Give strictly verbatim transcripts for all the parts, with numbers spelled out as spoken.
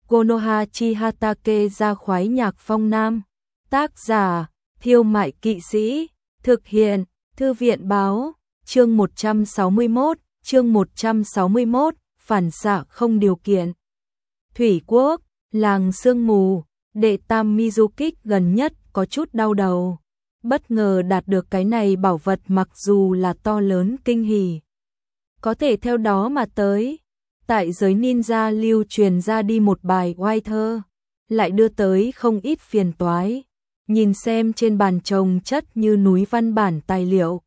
Konoha Chihatake ra khoái nhạc phong nam. Tác giả, Thiêu Mại Kỵ Sĩ. Thực hiện, Thư viện báo. Chương một trăm sáu mươi mốt, chương một trăm sáu mươi mốt, phản xạ không điều kiện. Thủy Quốc, làng sương mù, đệ tam Mizukik gần nhất có chút đau đầu. Bất ngờ đạt được cái này bảo vật mặc dù là to lớn kinh hỉ. Có thể theo đó mà tới. Tại giới ninja lưu truyền ra đi một bài oai thơ, lại đưa tới không ít phiền toái. Nhìn xem trên bàn chồng chất như núi văn bản tài liệu.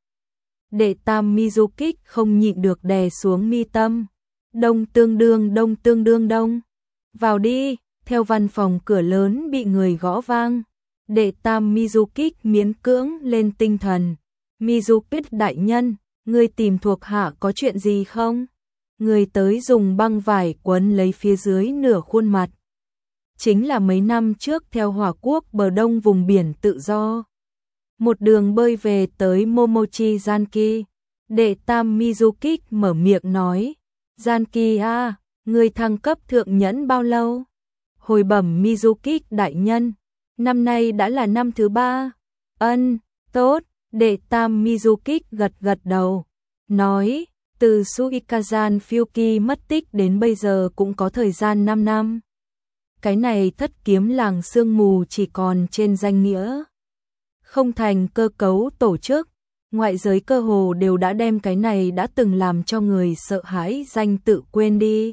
Đệ tam Mizukik không nhịn được đè xuống mi tâm. Đông tương đương đông tương đương đông. Vào đi, theo văn phòng cửa lớn bị người gõ vang. Đệ tam Mizukik miễn cưỡng lên tinh thần. Mizukik đại nhân, ngươi tìm thuộc hạ có chuyện gì không? Người tới dùng băng vải quấn lấy phía dưới nửa khuôn mặt. Chính là mấy năm trước theo Hỏa Quốc bờ đông vùng biển tự do. Một đường bơi về tới Momochi Zanki. Đệ tam Mizukik mở miệng nói. Zanki à, người thăng cấp thượng nhẫn bao lâu? Hồi bẩm Mizukik đại nhân, năm nay đã là năm thứ ba. Ân, tốt, đệ tam Mizukik gật gật đầu. Nói, từ Suikazan Fyuki mất tích đến bây giờ cũng có thời gian năm năm. Cái này thất kiếm làng sương mù chỉ còn trên danh nghĩa. Không thành cơ cấu tổ chức, ngoại giới cơ hồ đều đã đem cái này đã từng làm cho người sợ hãi danh tự quên đi.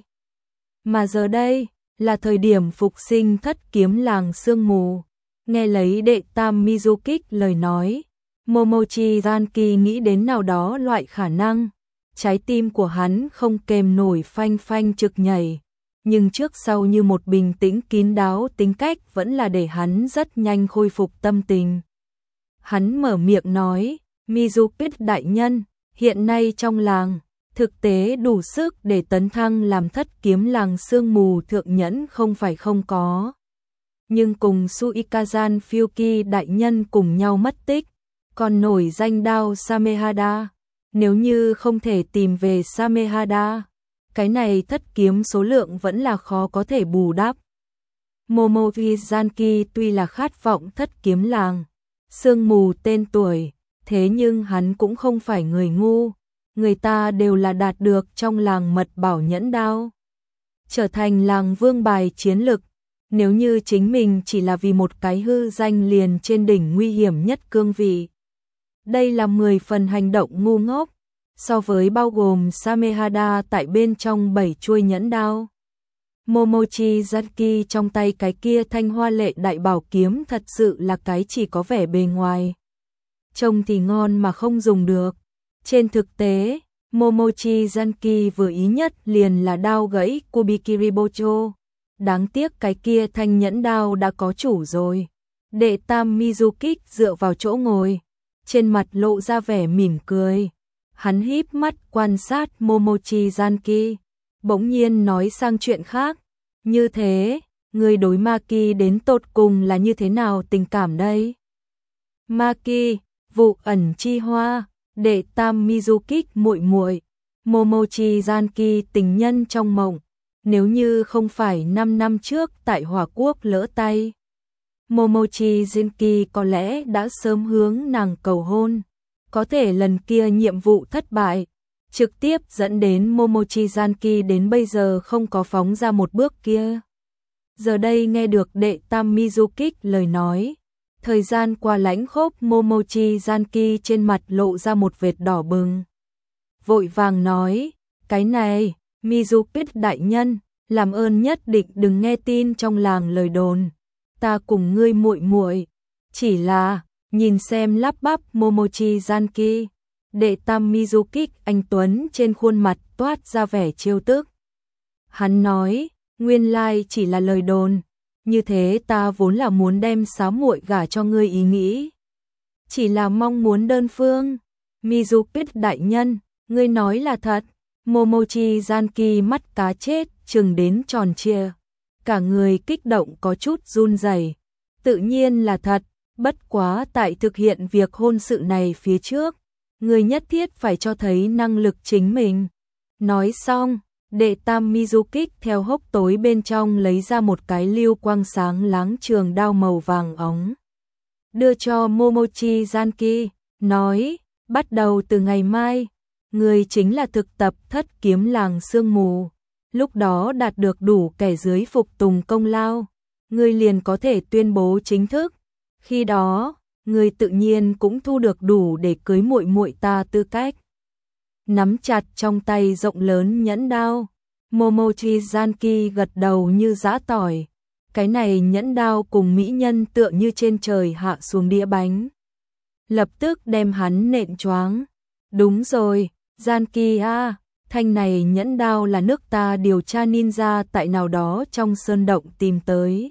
Mà giờ đây, là thời điểm phục sinh thất kiếm làng sương mù. Nghe lấy đệ tam Mizukik lời nói, Momochi Zanki nghĩ đến nào đó loại khả năng. Trái tim của hắn không kềm nổi phanh phanh trực nhảy. Nhưng trước sau như một bình tĩnh kín đáo tính cách vẫn là để hắn rất nhanh khôi phục tâm tình. Hắn mở miệng nói, Mizukik đại nhân, hiện nay trong làng, thực tế đủ sức để tấn thăng làm thất kiếm làng sương mù thượng nhẫn không phải không có. Nhưng cùng Suikazan Fyuki đại nhân cùng nhau mất tích, còn nổi danh đao Samehada. Nếu như không thể tìm về Samehada, cái này thất kiếm số lượng vẫn là khó có thể bù đắp. Momochi Zanki tuy là khát vọng thất kiếm làng sương mù tên tuổi, thế nhưng hắn cũng không phải người ngu. Người ta đều là đạt được trong làng mật bảo nhẫn đao, trở thành làng vương bài chiến lực. Nếu như chính mình chỉ là vì một cái hư danh liền trên đỉnh nguy hiểm nhất cương vị, đây là mười phần hành động ngu ngốc. So với bao gồm Samehada tại bên trong bảy chuôi nhẫn đao, Momochi Zanki trong tay cái kia thanh hoa lệ đại bảo kiếm thật sự là cái chỉ có vẻ bề ngoài. Trông thì ngon mà không dùng được. Trên thực tế, Momochi Zanki vừa ý nhất liền là đao gãy Kubikiribocho. Đáng tiếc cái kia thanh nhẫn đao đã có chủ rồi. Đệ tam Mizukik dựa vào chỗ ngồi, trên mặt lộ ra vẻ mỉm cười. Hắn híp mắt quan sát Momochi Zanki, bỗng nhiên nói sang chuyện khác. Như thế, người đối Maki đến tột cùng là như thế nào tình cảm đây? Maki, vụ ẩn chi hoa, đệ tam Mizukik muội muội, Momochi Zanki tình nhân trong mộng. Nếu như không phải năm năm trước tại Hỏa Quốc lỡ tay, Momochi Zanki có lẽ đã sớm hướng nàng cầu hôn. Có thể lần kia nhiệm vụ thất bại, trực tiếp dẫn đến Momochi Zanki đến bây giờ không có phóng ra một bước kia. Giờ đây nghe được đệ tam Mizukik lời nói, thời gian qua lãnh khốc, Momochi Zanki trên mặt lộ ra một vệt đỏ bừng. Vội vàng nói, cái này, Mizukik đại nhân, làm ơn nhất định đừng nghe tin trong làng lời đồn. Ta cùng ngươi muội muội, chỉ là nhìn xem lắp bắp Momochi Zanki, đệ tam Mizukik anh tuấn trên khuôn mặt toát ra vẻ trêu tức. Hắn nói, nguyên lai chỉ là lời đồn, như thế ta vốn là muốn đem xá muội gả cho ngươi ý nghĩ. Chỉ là mong muốn đơn phương. Mizukik đại nhân, ngươi nói là thật. Momochi Zanki mắt cá chết trừng đến tròn trịa, cả người kích động có chút run rẩy. Tự nhiên là thật. Bất quá tại thực hiện việc hôn sự này phía trước, người nhất thiết phải cho thấy năng lực chính mình. Nói xong, Đệ tam Mizuki theo hốc tối bên trong lấy ra một cái lưu quang sáng láng trường đao màu vàng óng. Đưa cho Momochi Zanki, nói, bắt đầu từ ngày mai, người chính là thực tập thất kiếm làng sương mù. Lúc đó đạt được đủ kẻ dưới phục tùng công lao, người liền có thể tuyên bố chính thức. Khi đó, người tự nhiên cũng thu được đủ để cưới muội muội ta tư cách. Nắm chặt trong tay rộng lớn nhẫn đao, Momochi Zanki gật đầu như giã tỏi. Cái này nhẫn đao cùng mỹ nhân tựa như trên trời hạ xuống đĩa bánh. Lập tức đem hắn nện choáng. Đúng rồi, Zanki a, thanh này nhẫn đao là nước ta điều tra ninja tại nào đó trong sơn động tìm tới.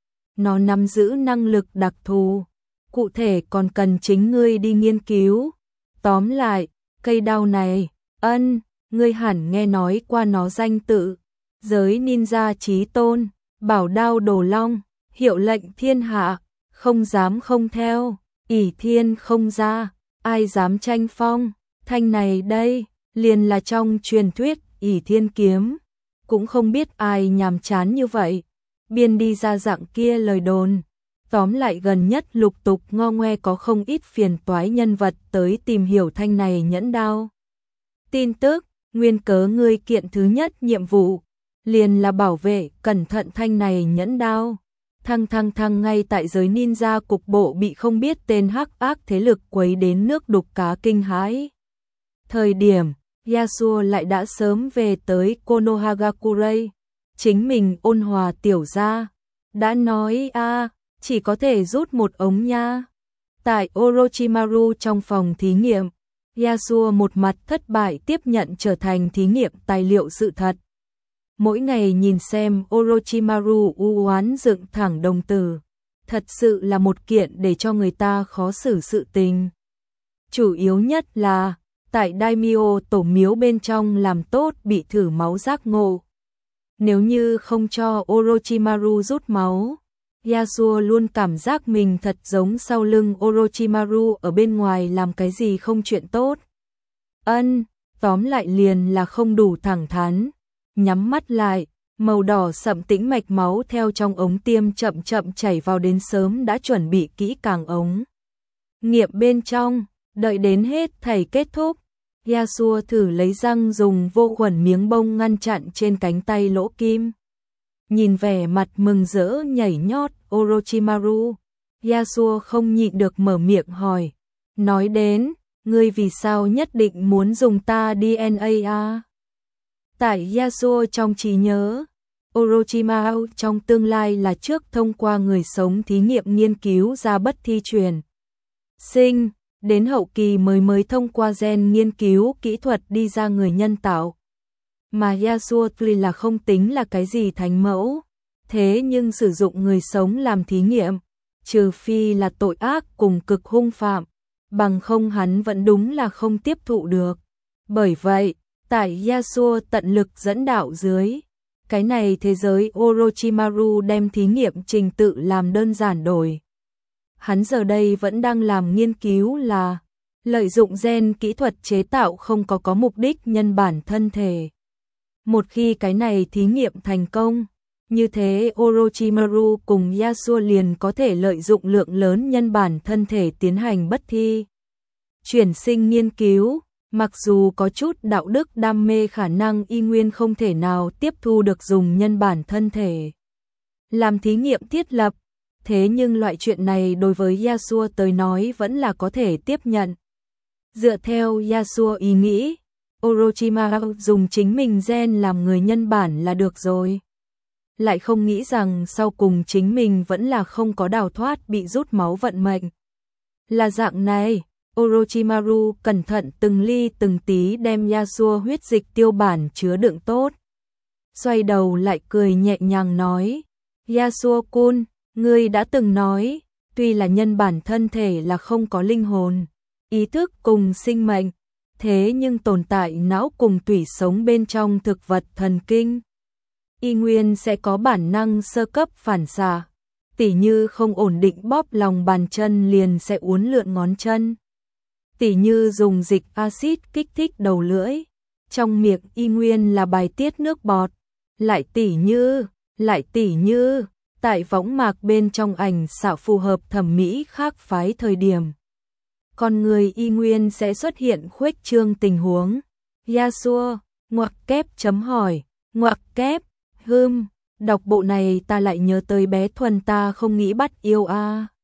Nó nắm giữ năng lực đặc thù, cụ thể còn cần chính ngươi đi nghiên cứu. Tóm lại, cây đao này, ân, ngươi hẳn nghe nói qua nó danh tự. Giới ninja chí tôn, bảo đao đồ long, hiệu lệnh thiên hạ, không dám không theo, ỷ thiên không ra, ai dám tranh phong. Thanh này đây, liền là trong truyền thuyết ỷ thiên kiếm. Cũng không biết ai nhàm chán như vậy, biên đi ra dạng kia lời đồn. Tóm lại gần nhất lục tục ngo ngoe có không ít phiền toái nhân vật tới tìm hiểu thanh này nhẫn đao. Tin tức, nguyên cớ ngươi kiện thứ nhất nhiệm vụ, liền là bảo vệ cẩn thận thanh này nhẫn đao. Thăng thăng thăng ngay tại giới ninja cục bộ bị không biết tên hắc ác thế lực quấy đến nước đục cá kinh hãi. Thời điểm, Yasuo lại đã sớm về tới Konohagakure. Chính mình ôn hòa tiểu gia đã nói a chỉ có thể rút một ống nha. Tại Orochimaru trong phòng thí nghiệm, Yasuo một mặt thất bại tiếp nhận trở thành thí nghiệm tài liệu sự thật. Mỗi ngày nhìn xem Orochimaru u oán dựng thẳng đồng tử, thật sự là một kiện để cho người ta khó xử sự tình. Chủ yếu nhất là, tại Daimyo tổ miếu bên trong làm tốt bị thử máu giác ngộ. Nếu như không cho Orochimaru rút máu, Yasuo luôn cảm giác mình thật giống sau lưng Orochimaru ở bên ngoài làm cái gì không chuyện tốt. Ân, tóm lại liền là không đủ thẳng thắn. Nhắm mắt lại, màu đỏ sậm tĩnh mạch máu theo trong ống tiêm chậm chậm chảy vào đến sớm đã chuẩn bị kỹ càng ống nghiệm bên trong, đợi đến hết thảy kết thúc. Yasuo thử lấy răng dùng vô khuẩn miếng bông ngăn chặn trên cánh tay lỗ kim. Nhìn vẻ mặt mừng rỡ nhảy nhót Orochimaru, Yasuo không nhịn được mở miệng hỏi. Nói đến, ngươi vì sao nhất định muốn dùng ta đê en a à? Tại Yasuo trong trí nhớ, Orochimaru trong tương lai là trước thông qua người sống thí nghiệm nghiên cứu ra bất thi truyền sinh, đến hậu kỳ mới mới thông qua gen nghiên cứu kỹ thuật đi ra người nhân tạo. Mà Yasuo tuy là không tính là cái gì thánh mẫu, thế nhưng sử dụng người sống làm thí nghiệm, trừ phi là tội ác cùng cực hung phạm, bằng không hắn vẫn đúng là không tiếp thụ được. Bởi vậy, tại Yasuo tận lực dẫn đạo dưới, cái này thế giới Orochimaru đem thí nghiệm trình tự làm đơn giản đổi. Hắn giờ đây vẫn đang làm nghiên cứu là lợi dụng gen kỹ thuật chế tạo không có có mục đích nhân bản thân thể. Một khi cái này thí nghiệm thành công, như thế Orochimaru cùng Yasuo liền có thể lợi dụng lượng lớn nhân bản thân thể tiến hành bất thi chuyển sinh nghiên cứu. Mặc dù có chút đạo đức đam mê khả năng y nguyên không thể nào tiếp thu được dùng nhân bản thân thể làm thí nghiệm thiết lập, thế nhưng loại chuyện này đối với Yasuo tới nói vẫn là có thể tiếp nhận. Dựa theo Yasuo ý nghĩ, Orochimaru dùng chính mình gen làm người nhân bản là được rồi. Lại không nghĩ rằng sau cùng chính mình vẫn là không có đào thoát bị rút máu vận mệnh. Là dạng này, Orochimaru cẩn thận từng ly từng tí đem Yasuo huyết dịch tiêu bản chứa đựng tốt. Xoay đầu lại cười nhẹ nhàng nói, Yasuo-kun, ngươi đã từng nói, tuy là nhân bản thân thể là không có linh hồn, ý thức cùng sinh mệnh, thế nhưng tồn tại não cùng tủy sống bên trong thực vật thần kinh. Y nguyên sẽ có bản năng sơ cấp phản xạ, tỉ như không ổn định bóp lòng bàn chân liền sẽ uốn lượn ngón chân. Tỉ như dùng dịch axit kích thích đầu lưỡi, trong miệng y nguyên là bài tiết nước bọt, lại tỉ như, lại tỉ như, tại võng mạc bên trong ảnh xạo phù hợp thẩm mỹ khác phái thời điểm. Con người y nguyên sẽ xuất hiện khuếch trương tình huống. Yasuo, ngoặc kép chấm hỏi, ngoặc kép, hưm, đọc bộ này ta lại nhớ tới bé Thuần ta không nghĩ bắt yêu a.